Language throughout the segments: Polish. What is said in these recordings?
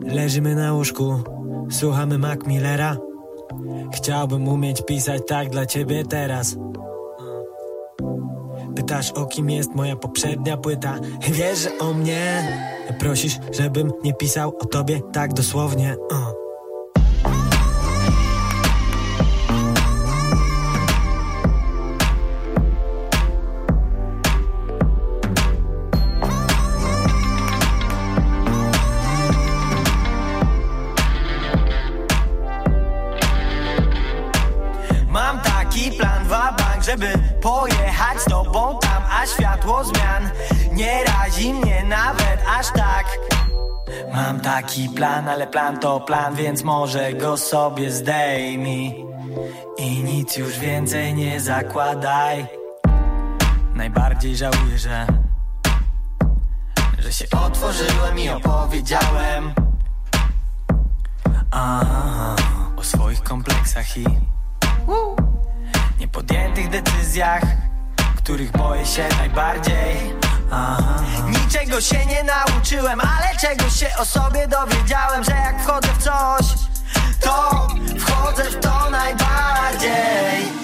Leżymy na łóżku, słuchamy Mac Millera. Chciałbym umieć pisać tak dla ciebie teraz. Pytasz, o kim jest moja poprzednia płyta. Wiesz, że o mnie. Prosisz, żebym nie pisał o tobie tak dosłownie. Mam taki plan, wabank, żeby pojechać z tobą tam, a światło zmian nie razi mnie nawet aż tak. Mam taki plan, ale plan to plan, więc może go sobie zdejmij i nic już więcej nie zakładaj. Najbardziej żałuję, że się otworzyłem i opowiedziałem o swoich kompleksach i niepodjętych decyzjach, których boję się najbardziej. Niczego się nie nauczyłem, ale czegoś się o sobie dowiedziałem, że jak wchodzę w coś, to wchodzę w to najbardziej.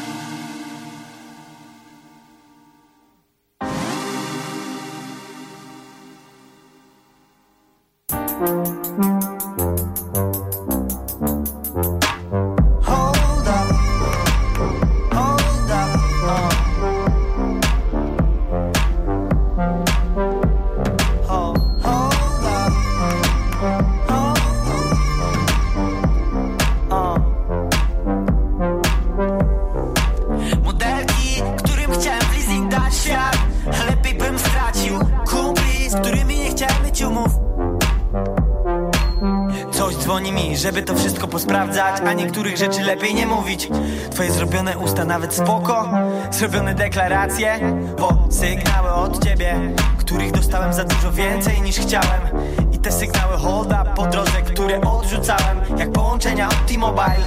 Żeby to wszystko posprawdzać, a niektórych rzeczy lepiej nie mówić. Twoje zrobione usta nawet spoko, zrobione deklaracje, bo sygnały od ciebie, których dostałem za dużo więcej niż chciałem. I te sygnały hold up po drodze, które odrzucałem, jak połączenia od T-Mobile.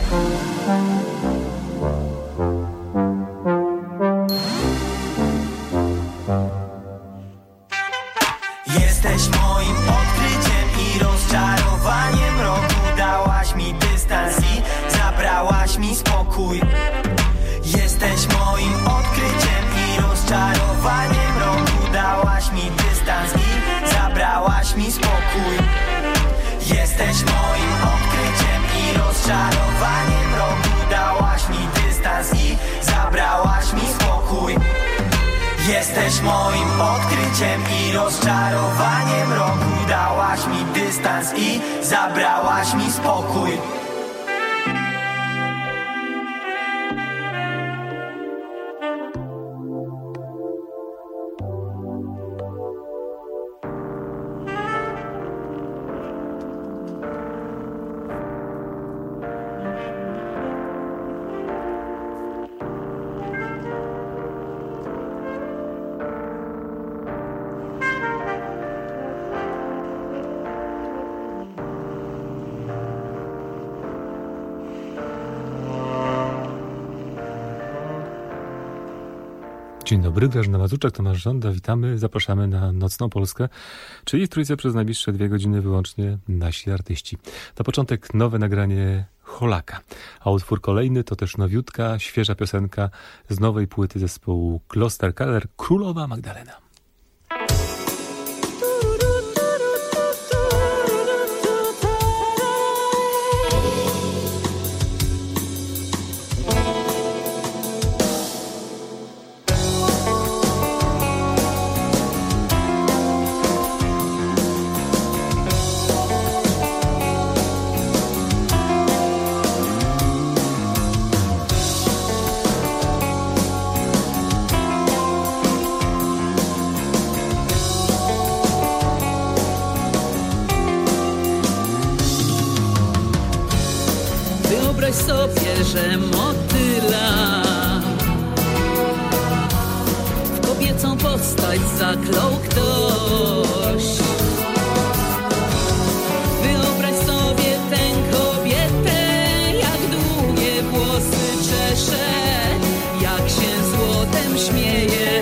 Jesteś moim odkryciem i rozczarowaniem roku. Dałaś mi dystans i zabrałaś mi spokój. Jesteś moim odkryciem i rozczarowaniem roku. Dałaś mi dystans i zabrałaś mi spokój. Jesteś moim odkryciem i rozczarowaniem roku. Dałaś mi dystans i zabrałaś mi spokój. Jesteś moim odkryciem i rozczarowaniem roku. Dałaś mi dystans i zabrałaś mi spokój. Dzień dobry, Grażyna Mazurczak, Tomasz Żąda, witamy, zapraszamy na Nocną Polskę, czyli w Trójce przez najbliższe 2 godziny wyłącznie nasi artyści. Na początek nowe nagranie Holaka, a utwór kolejny to też nowiutka, świeża piosenka z nowej płyty zespołu Kloster Keller, Królowa Magdalena. Wyobraź sobie, że motyla w kobiecą postać zaklął ktoś. Wyobraź sobie tę kobietę, jak długie włosy czesze, jak się złotem śmieje.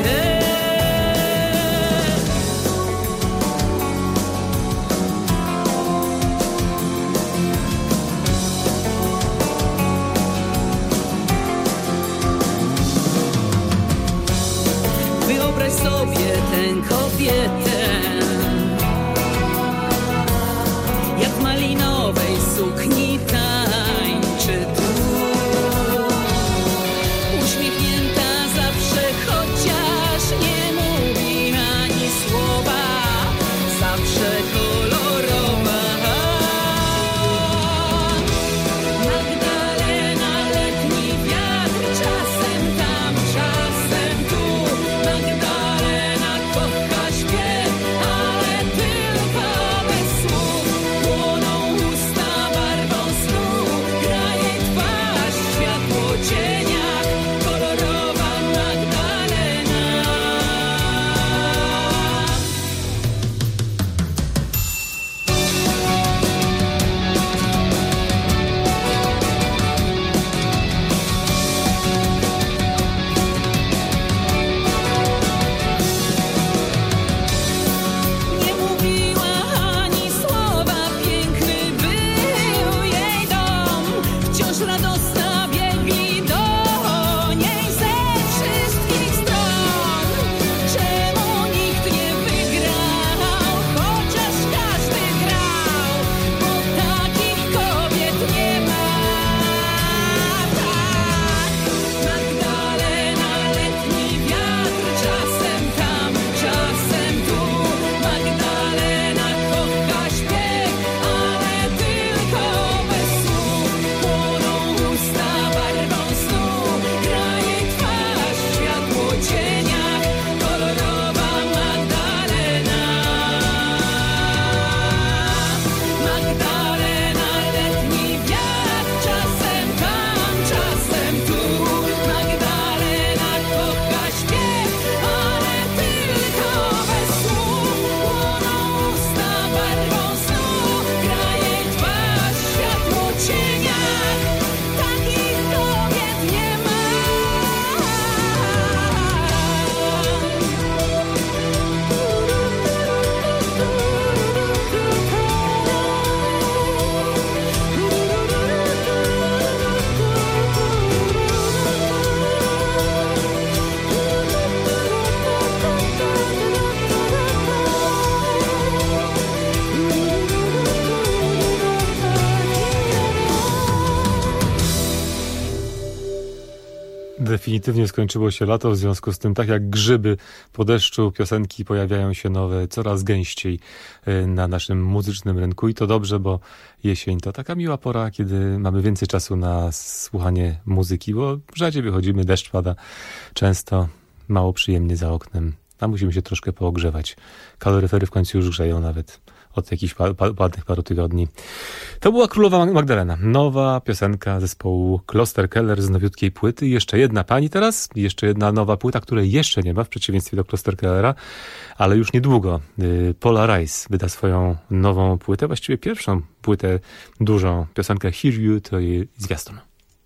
definitywnie skończyło się lato, w związku z tym, tak jak grzyby po deszczu, piosenki pojawiają się nowe coraz gęściej na naszym muzycznym rynku i to dobrze, bo jesień to taka miła pora, kiedy mamy więcej czasu na słuchanie muzyki, bo rzadziej wychodzimy, deszcz pada często, mało przyjemnie za oknem, a musimy się troszkę poogrzewać. Kaloryfery w końcu już grzeją nawet od jakichś ładnych paru tygodni. To była Królowa Magdalena. Nowa piosenka zespołu Klosterkeller z nowiutkiej płyty. I jeszcze jedna pani teraz. Jeszcze jedna nowa płyta, której jeszcze nie ma, w przeciwieństwie do Klosterkellera, ale już niedługo. Pola Rice wyda swoją nową płytę, właściwie pierwszą płytę dużą. Piosenkę Hear You to jej zwiastun.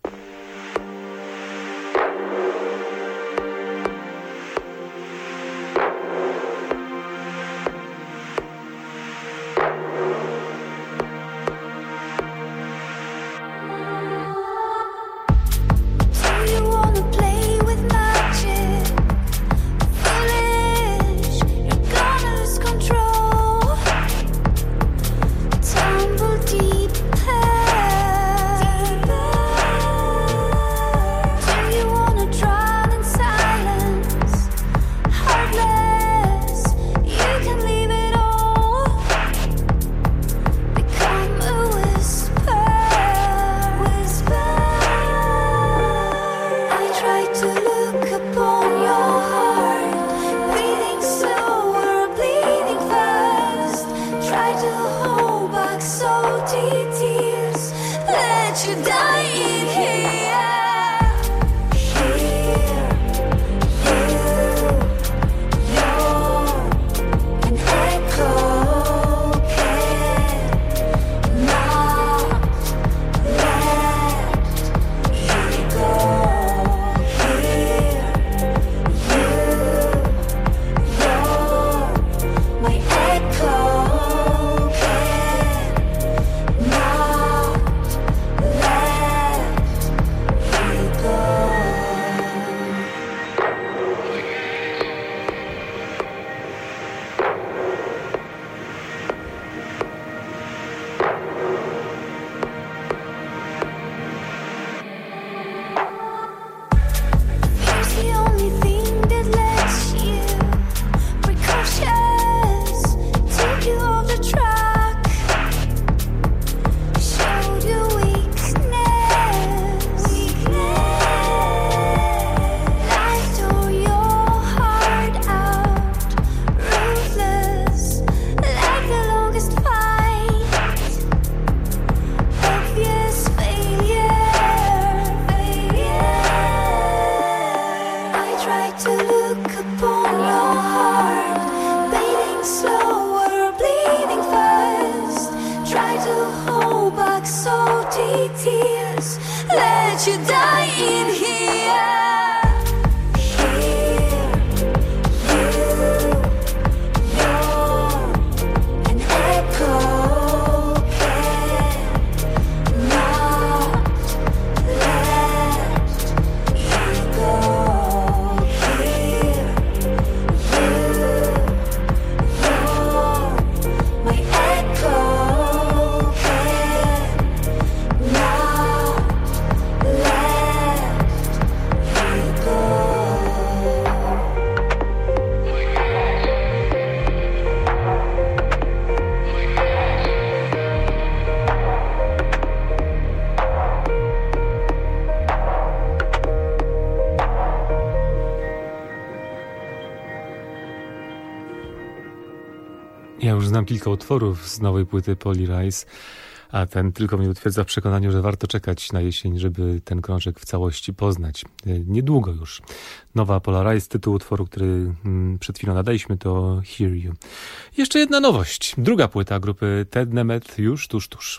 Ja już znam kilka utworów z nowej płyty Poli Rice, a ten tylko mnie utwierdza w przekonaniu, że warto czekać na jesień, żeby ten krążek w całości poznać. Niedługo już. Nowa Pola Rice, tytuł utworu, który przed chwilą nadaliśmy, to Hear You. Jeszcze jedna nowość. Druga płyta grupy Ted Nemeth już tuż.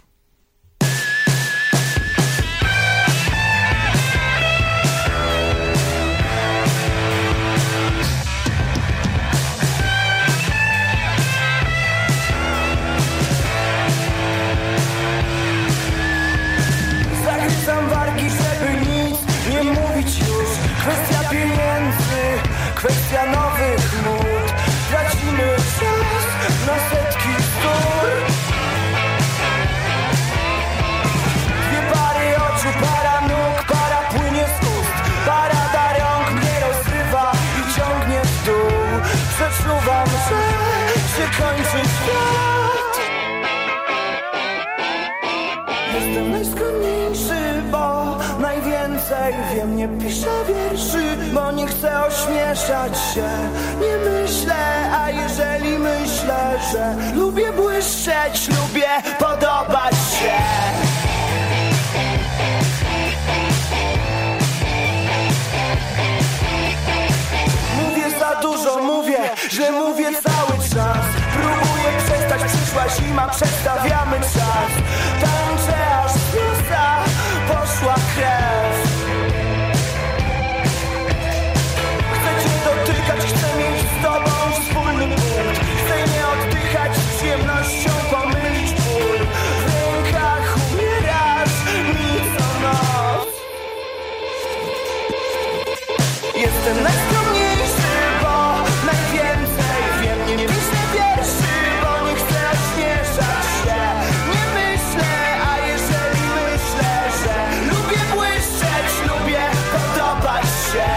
Kwestia nowych mód. Tracimy czas na setki stór. skończy świat. Jestem najskromniejszy, bo najwięcej wiem. Nie piszę wierszy, bo nie chcę ośmieszać się. Nie myślę, a jeżeli myślę, że lubię błyszczeć, lubię podobać się. Mówię za dużo, mówię, że mówię cały czas. Próbuję przestać, przyszła zima, przestawiamy czas. Tańczę aż z nosa poszła krew. Chcę cię dotykać, chcę mieć z tobą wspólny punkt. Chcę nie oddychać, z przyjemnością pomylić ból. W rękach umierasz mi co noc. Jestem najskromniejszy, bo najwięcej wiem. Nie piszę wierszy, bo nie chcę ośmieszać się. Nie myślę, a jeżeli myślę, że lubię błyszczeć, lubię podobać się.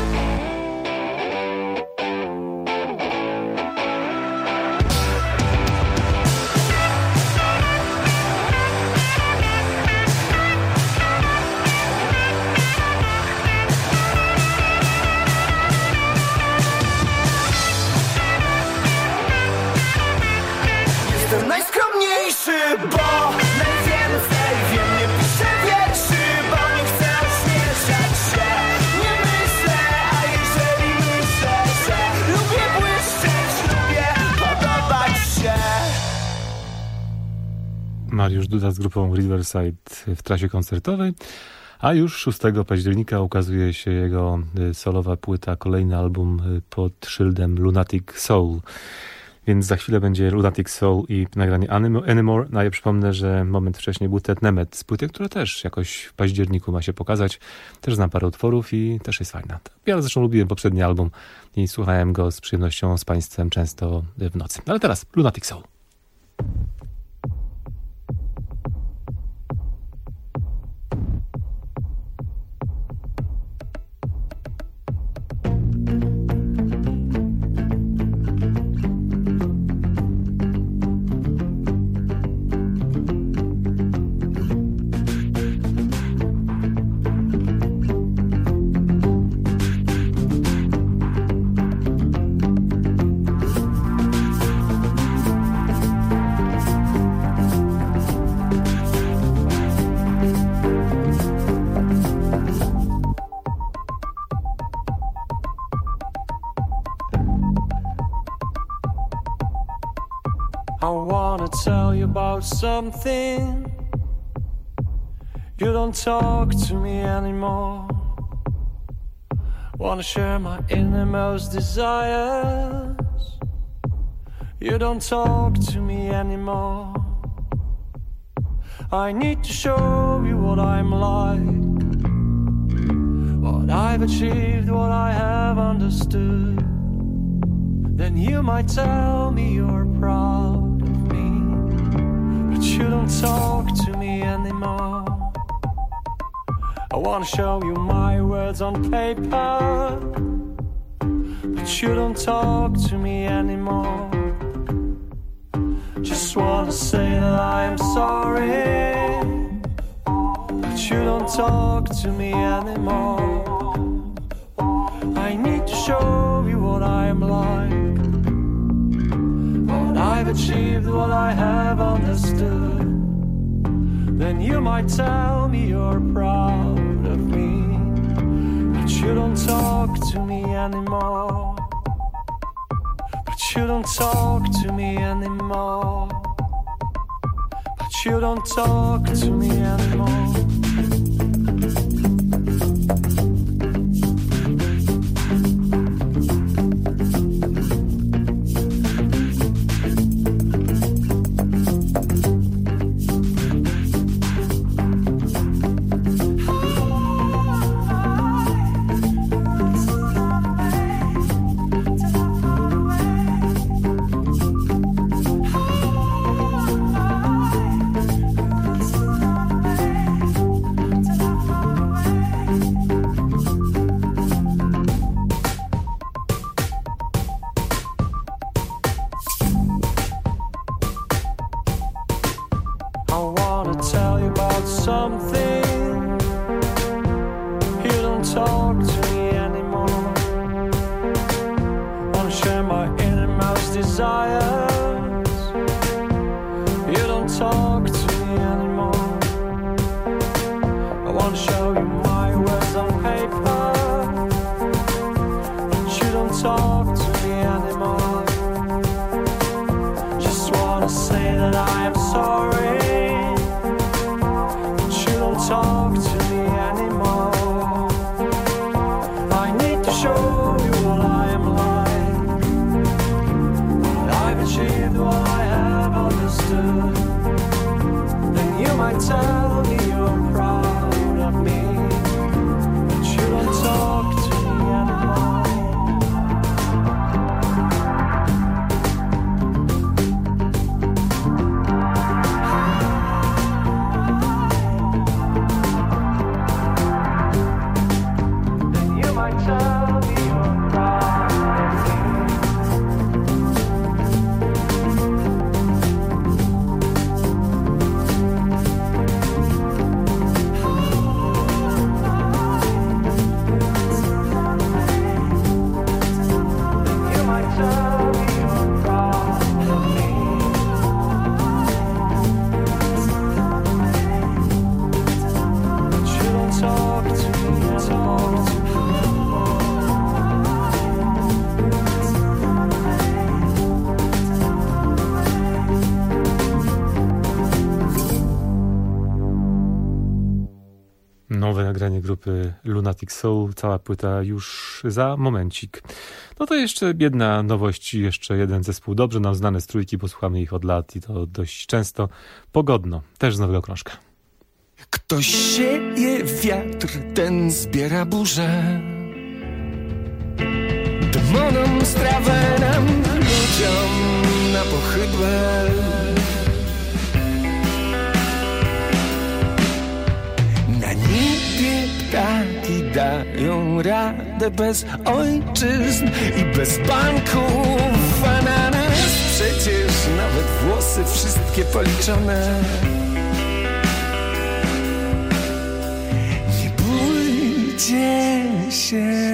Jestem najskromniejszy, bo najwięcej wiem. Nie piszę wierszy, bo nie chcę ośmieszać się. Nie myślę, a jeżeli myślę, że lubię błyszczeć, lubię podobać się. Mariusz Duda z grupą Riverside w trasie koncertowej, a już 6 października ukazuje się jego solowa płyta, kolejny album pod szyldem Lunatic Soul. Więc za chwilę będzie Lunatic Soul i nagranie Anymore. No ja przypomnę, że moment wcześniej był Ted Nemet z płyty, która też jakoś w październiku ma się pokazać. Też znam parę utworów i też jest fajna. Ja zresztą lubiłem poprzedni album i słuchałem go z przyjemnością z państwem często w nocy. Ale teraz Lunatic Soul. I wanna tell you about something. You don't talk to me anymore. Wanna share my innermost desires. You don't talk to me anymore. I need to show you what I'm like, what I've achieved, what I have understood. Then you might tell me you're proud of me, but you don't talk to me anymore. I wanna show you my words on paper, but you don't talk to me anymore. Just wanna say that I'm sorry, but you don't talk to me anymore. I need to show you what I'm like, what I've achieved, what I have understood. Then you might tell me you're proud of me, but you don't talk to me anymore. But you don't talk to me anymore. But you don't talk to me anymore. something. You don't talk to me anymore. Wanna share my innermost desires. You don't talk to me anymore. I wanna show you my words on paper. You don't talk to me anymore. Just wanna say that I am sorry. You don't talk to me anymore. I need to show you what I am like. I've achieved what I have understood. Then you might tell me you're proud of me. But you don't talk to me anymore. Nowe nagranie grupy Lunatic Soul, cała płyta już za momencik. No to jeszcze jedna nowość, jeszcze jeden zespół dobrze nam znany z trójki, posłuchamy ich od lat i to dość często. Pogodno, też z nowego krążka. Ktoś sieje wiatr, ten zbiera burzę. Demonom strawę, nam ludziom na pochybę. Na niebie ptaki dają radę bez ojczyzn i bez banków. A na nas przecież nawet włosy wszystkie policzone. Nie bójcie się.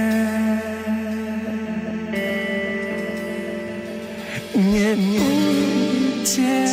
Nie bójcie.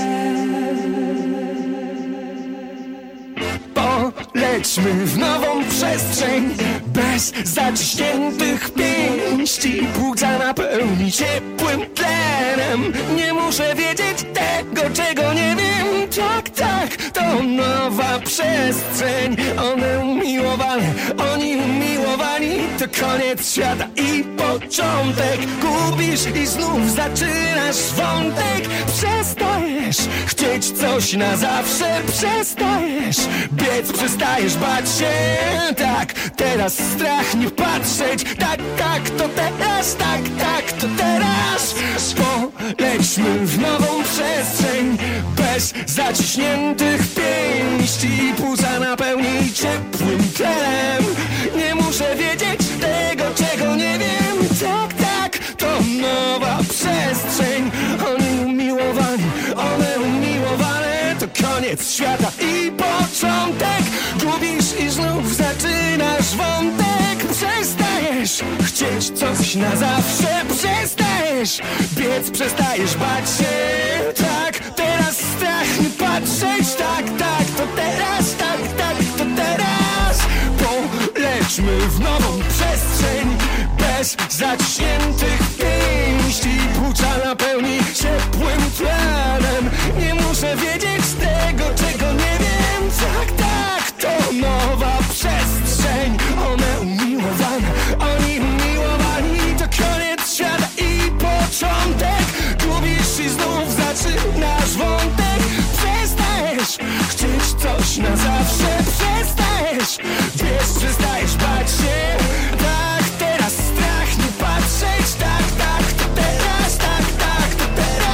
Polećmy w nową przestrzeń bez zaciśniętych pięści. Płuca napełni ciepłym tlenem. Nie muszę wiedzieć tego, czego nie wiem. Tak, tak, to nowa przestrzeń. One umiłowane, oni umiłowani. To koniec świata i początek. Gubisz i znów zaczynasz wątek. Przestajesz chcieć coś na zawsze. Przestajesz biec, przestajesz bać się. Tak, teraz strach nie patrzeć. Tak, tak, to teraz. Tak, tak, to teraz. Polećmy w nową przestrzeń bez zaciśniętych pięści. Płuca napełni ciepłym tlenem. Nie muszę wiedzieć tego, czego nie wiem. Tak, tak, to nowa przestrzeń. Oni umiłowani, one umiłowane. To koniec świata i początek. Gubisz i znów zaczynasz wątek. Przestajesz chcieć coś na zawsze. Przestajesz biec, przestajesz bać się. Tak, teraz strach nie patrzeć. Tak, tak, to teraz. Tak, tak, to teraz. Polećmy w nową przestrzeń bez zaciśniętych pięści. Płuca napełni ciepłym tlenem. Nie muszę wiedzieć tego, czego nie wiem. Tak, tak, to nowa przestrzeń. One umiłowane, oni umiłowani. To koniec świata i początek. Gubisz i znów zaczynasz wątek. Przestajesz chcieć coś na zawsze. Przestajesz biec, przestajesz bać się. Tak, teraz strach nie patrzeć. Tak, tak, to teraz. Tak, tak, to teraz.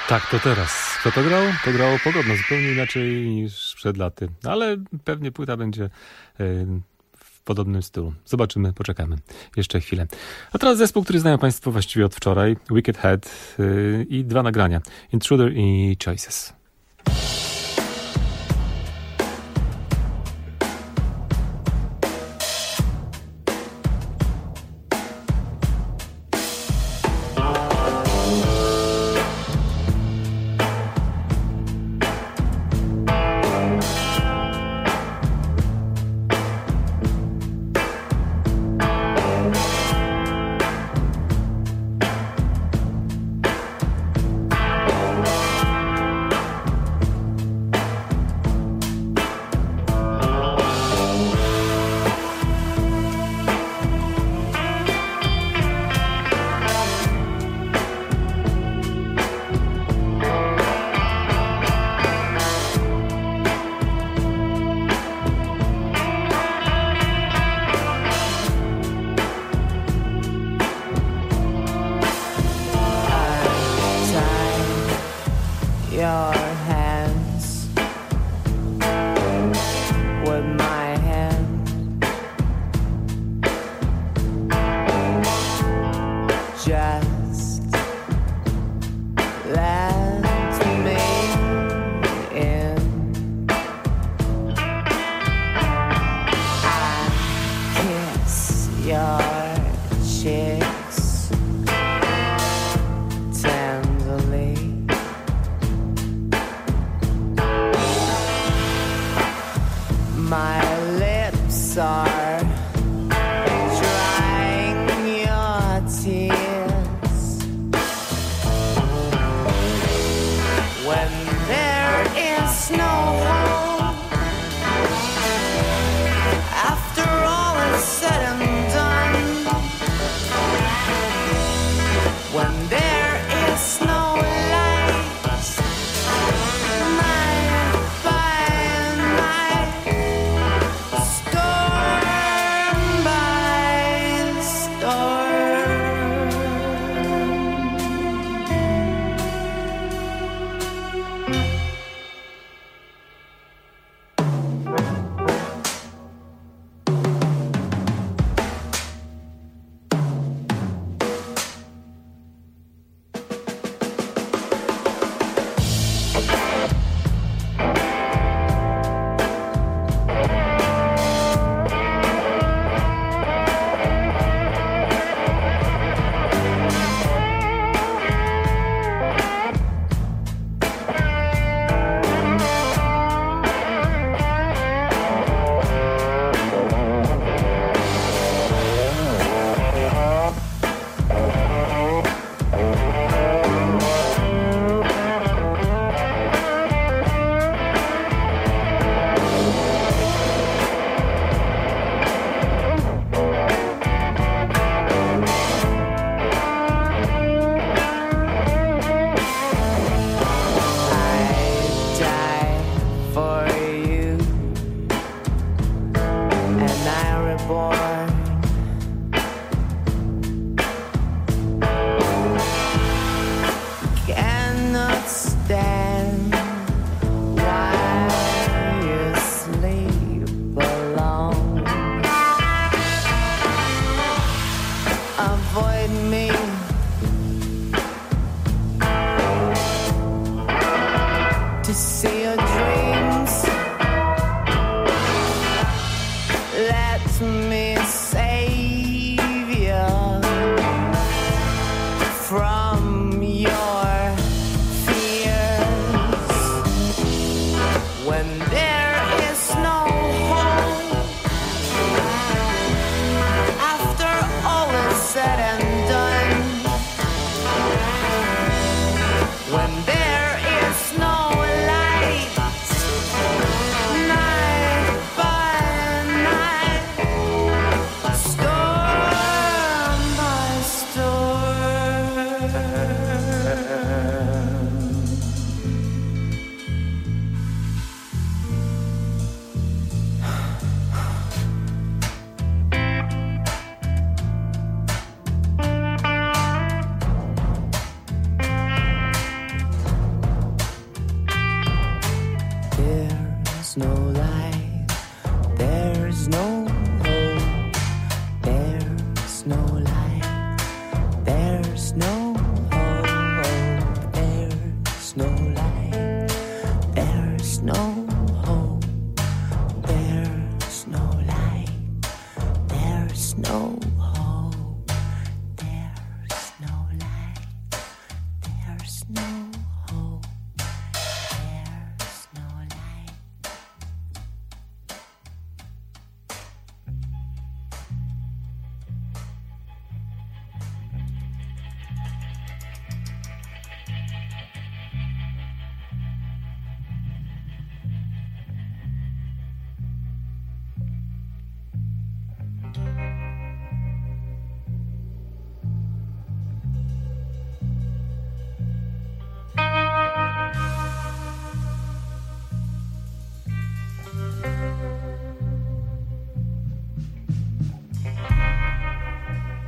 Tak, to teraz. Kto to grał? To grało pogodno, zupełnie inaczej niż przed laty. Ale pewnie płyta będzie w podobnym stylu. Zobaczymy, poczekamy. Jeszcze chwilę. A teraz zespół, który znają Państwo właściwie od wczoraj. Wicked Head i 2 nagrania. Intruder i Choices.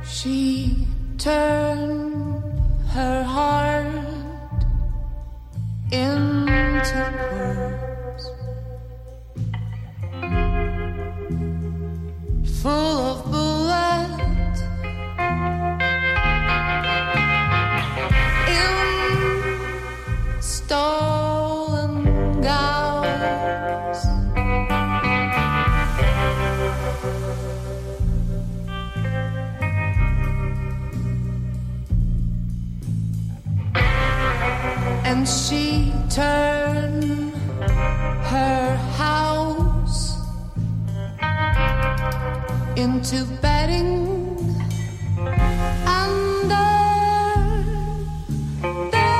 She turned her heart into pearls, full of bullets in stolen gowns. And she turned her house into bedding under the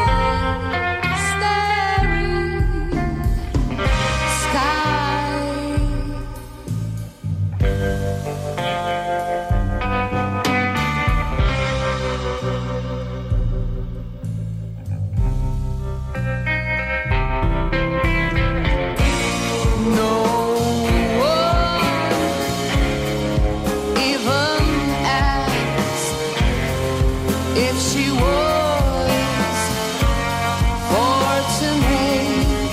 starry sky. No one even asked if she was fortunate,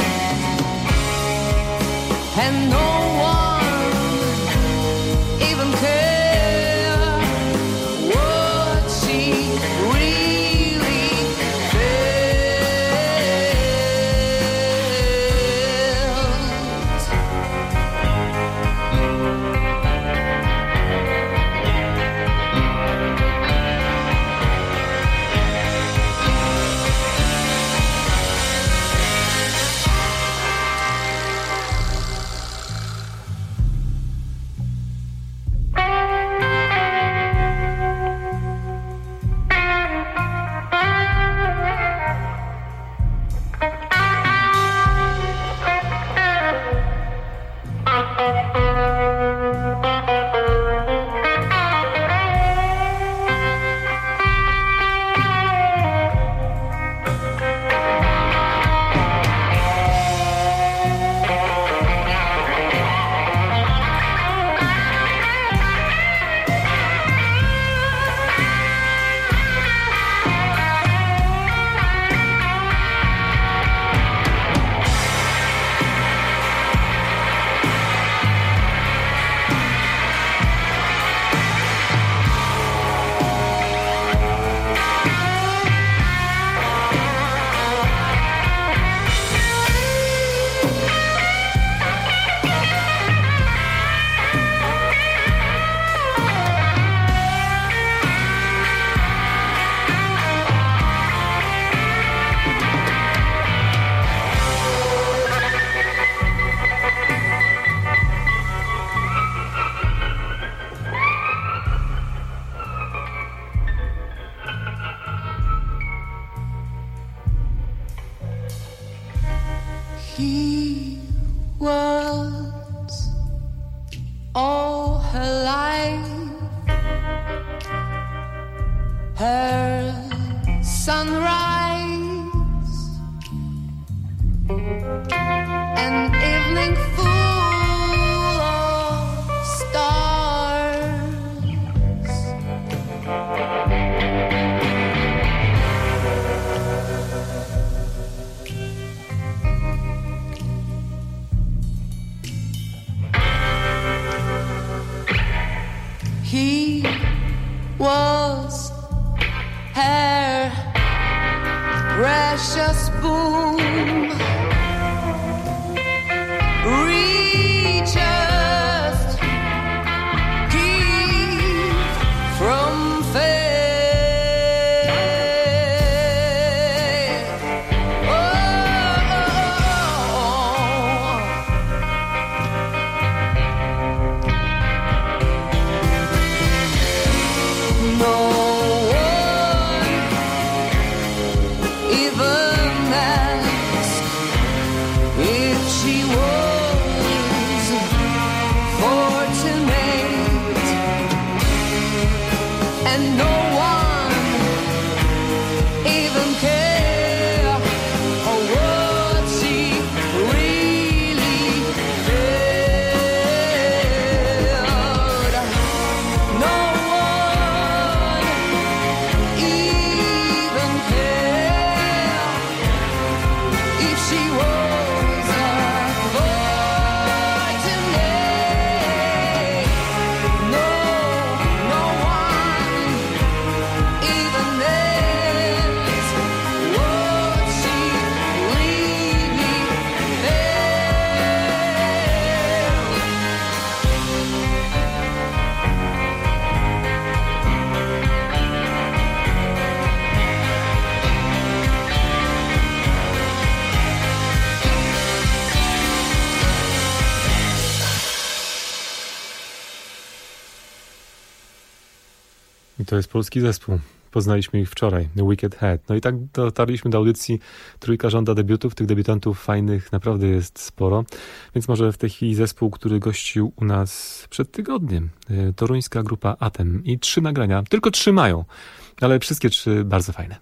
and no one even cared what she really felt. He was all her life, her sunrise, an evening full of stars. He was her precious boon, richest gift from fate. No one even asked I to jest polski zespół. Poznaliśmy ich wczoraj, The Wicked Head. No i tak dotarliśmy do audycji. Trójka żąda debiutów. Tych debiutantów fajnych naprawdę jest sporo. Więc może w tej chwili zespół, który gościł u nas przed tygodniem. Toruńska grupa Atem. I 3 nagrania. Tylko 3 mają. Ale wszystkie 3 bardzo fajne.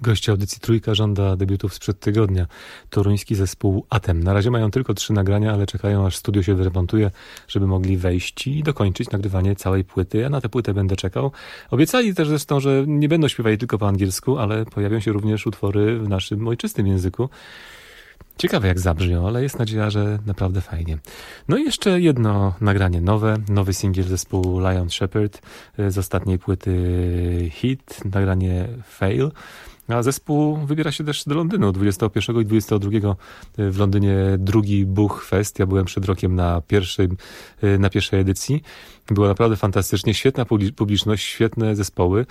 Goście audycji Trójka żąda debiutów sprzed tygodnia. Toruński zespół Atem. Na razie mają tylko 3 nagrania, ale czekają, aż studio się wyremontuje, żeby mogli wejść i dokończyć nagrywanie całej płyty. Ja na tę płytę będę czekał. Obiecali też zresztą, że nie będą śpiewali tylko po angielsku, ale pojawią się również utwory w naszym ojczystym języku. Ciekawe jak zabrzmią, ale jest nadzieja, że naprawdę fajnie. No i jeszcze jedno nagranie nowy singiel zespołu Lion Shepherd z ostatniej płyty Hit, nagranie Fail. A zespół wybiera się też do Londynu 21 i 22 w Londynie drugi Buch Fest. Ja byłem przed rokiem na pierwszej edycji. Było naprawdę fantastycznie, świetna publiczność, świetne zespoły.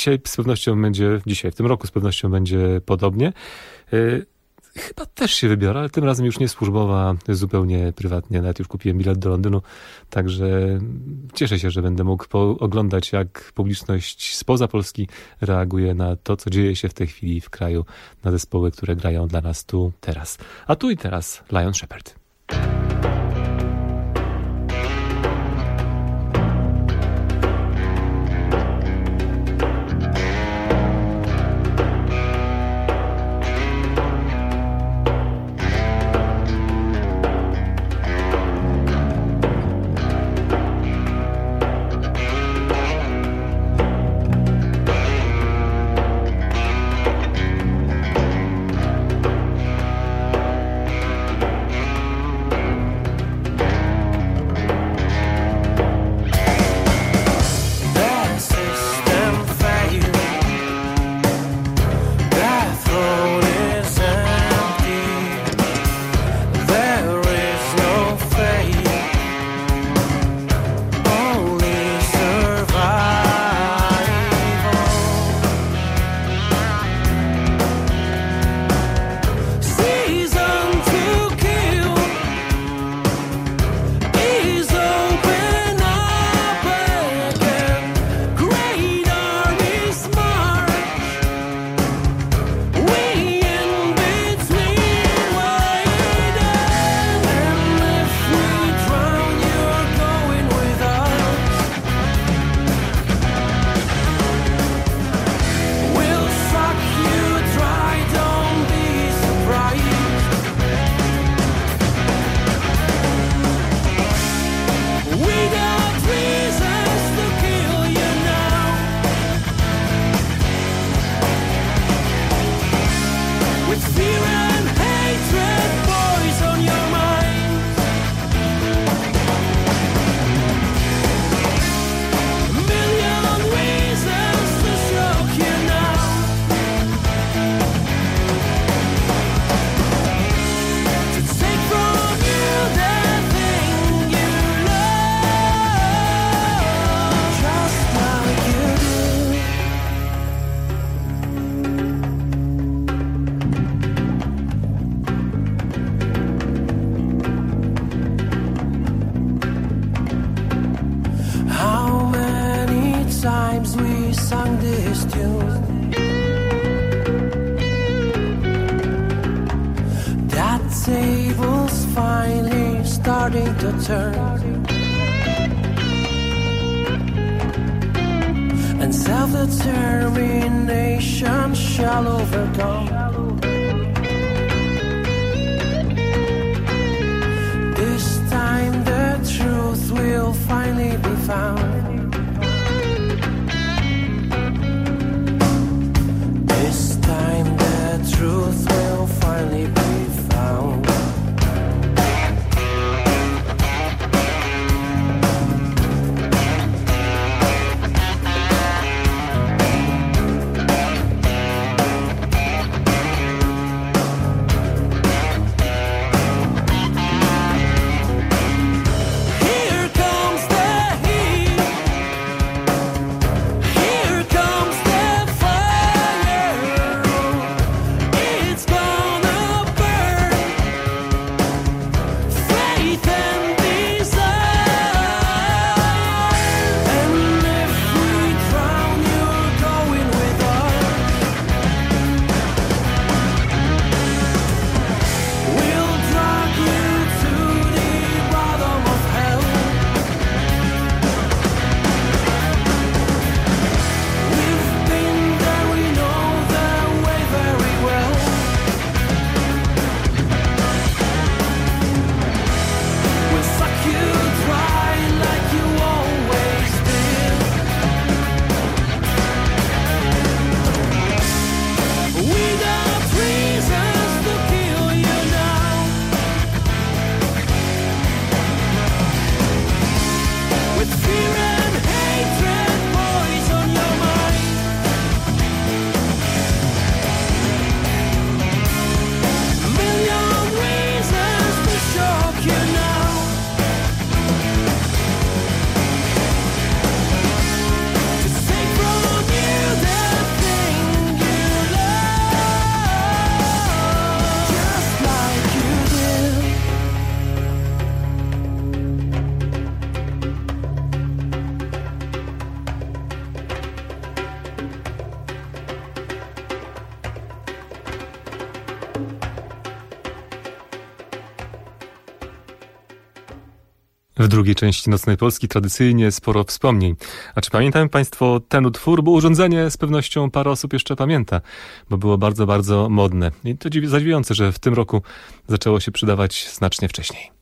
W tym roku z pewnością będzie podobnie. Chyba też się wybiorę, ale tym razem już nie służbowa, zupełnie prywatnie. Nawet już kupiłem bilet do Londynu, także cieszę się, że będę mógł oglądać, jak publiczność spoza Polski reaguje na to, co dzieje się w tej chwili w kraju, na zespoły, które grają dla nas tu teraz. A tu i teraz Lion Shepherd. And self-determination shall overcome. This time the truth will finally be found. This time the truth will finally be found. Here comes the heat. W drugiej części Nocnej Polski tradycyjnie sporo wspomnień. A czy pamiętają Państwo ten utwór? Bo urządzenie z pewnością parę osób jeszcze pamięta, bo było bardzo, bardzo modne. I to zadziwiające, że w tym roku zaczęło się przydawać znacznie wcześniej.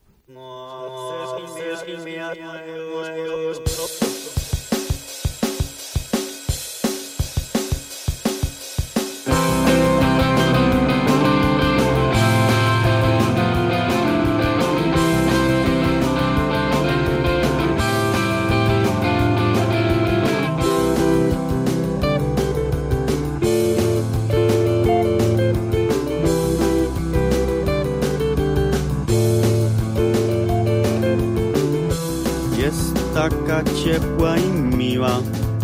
Taka ciepła i miła,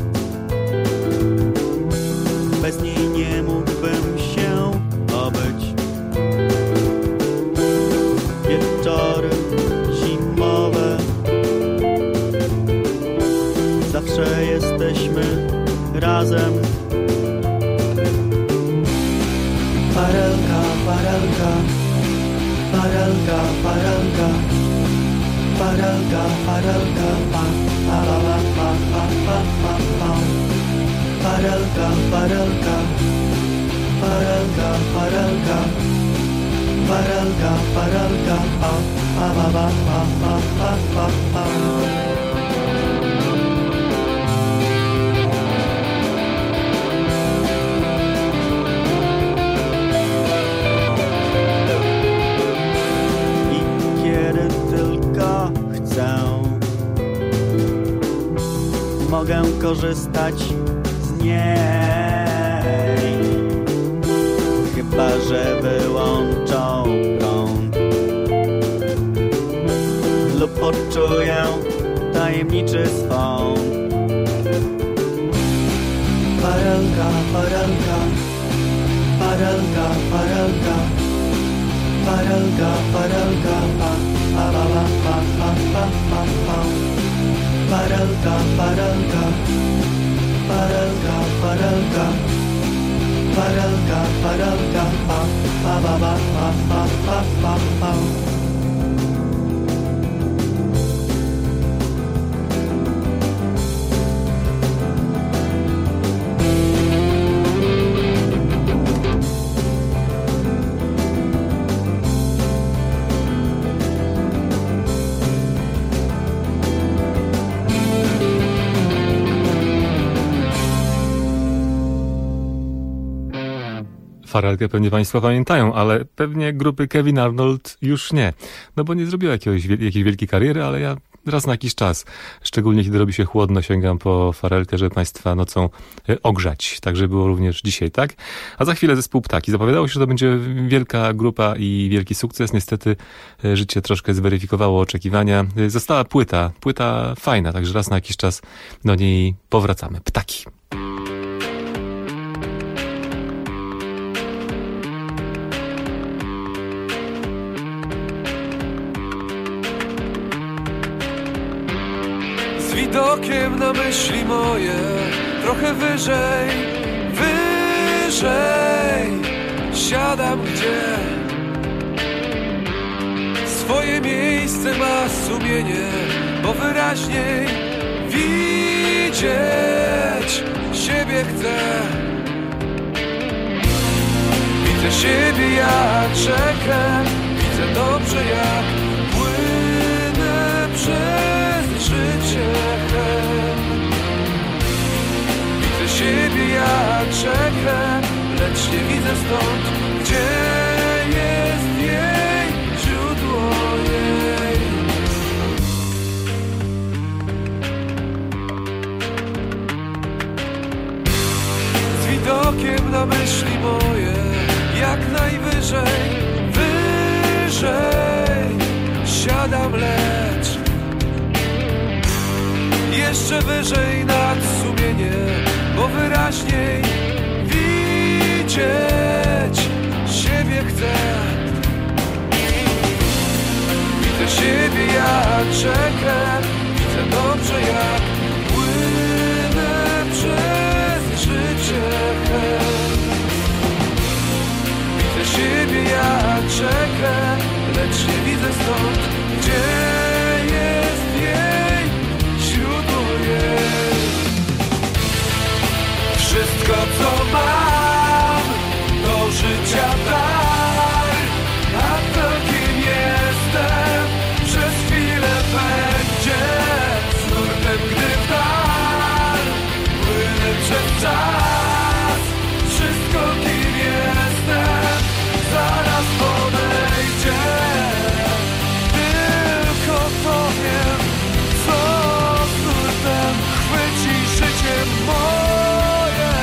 bez niej nie mógłbym się obyć. Wieczory zimowe, zawsze jesteśmy razem. Farelka, farelka, farelka, farelka. Farelka, farelka, pa, pa, pa, pa, pa, pa, pa, pa. Farelka, farelka, farelka, farelka. Farelka, farelka, pa, pa, pa, pa, pa, pa, pa, pa. Mogę korzystać z niej, chyba że wyłączą prąd lub poczuję tajemniczy swąd. Farelka, farelka, farelka, farelka, farelka, farelka, pa, pa, pa, pa, pa, pa, pa, pa. Farelka, farelka, farelka, farelka, farelka, farelka, pa, pa, pa, pa, pa, pa, pa, pa. Farelkę pewnie Państwo pamiętają, ale pewnie grupy Kevin Arnold już nie. No bo nie zrobiła jakiejś wielkiej kariery, ale ja raz na jakiś czas, szczególnie kiedy robi się chłodno, sięgam po Farelkę, żeby Państwa nocą ogrzać. Także było również dzisiaj, tak? A za chwilę zespół Ptaki. Zapowiadało się, że to będzie wielka grupa i wielki sukces. Niestety życie troszkę zweryfikowało oczekiwania. Została płyta fajna, także raz na jakiś czas do niej powracamy. Ptaki. Z widokiem na myśli moje, trochę wyżej, siadam gdzie swoje miejsce ma sumienie, bo wyraźniej widzieć siebie chcę. Widzę siebie jak rzekę, widzę dobrze jak płynę przez życie. Widzę siebie jak rzekę, lecz nie widzę stąd, gdzie jest jej źródło jej. Z widokiem na myśli moje, jak najwyżej, siadam, lecz jeszcze wyżej nad sumienie, bo wyraźniej widzieć siebie chcę. Widzę siebie jak rzekę, widzę dobrze jak płynę przez życie. Widzę siebie jak rzekę, lecz nie widzę stąd, gdzie jest Wszystko co mam do życia dar, a to kim jestem przez chwilę będzie nurtem, gdy w dal płynę przez czas. Wszystko kim jestem zaraz podejdzie. Tylko powiem, co z nurtem chwyci życie moje.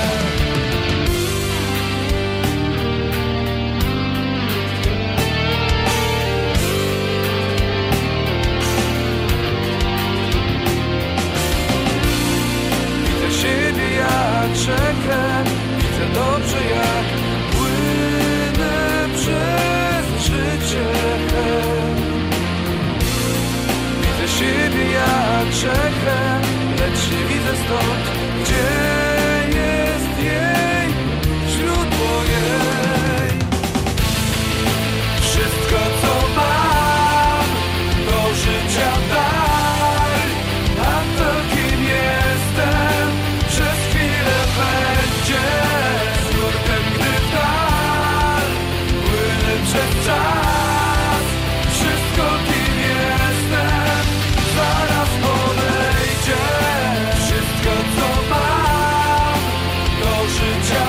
Widzę siebie jak rzekę, widzę dobrze jak płynę przez życie. Widzę siebie jak rzekę,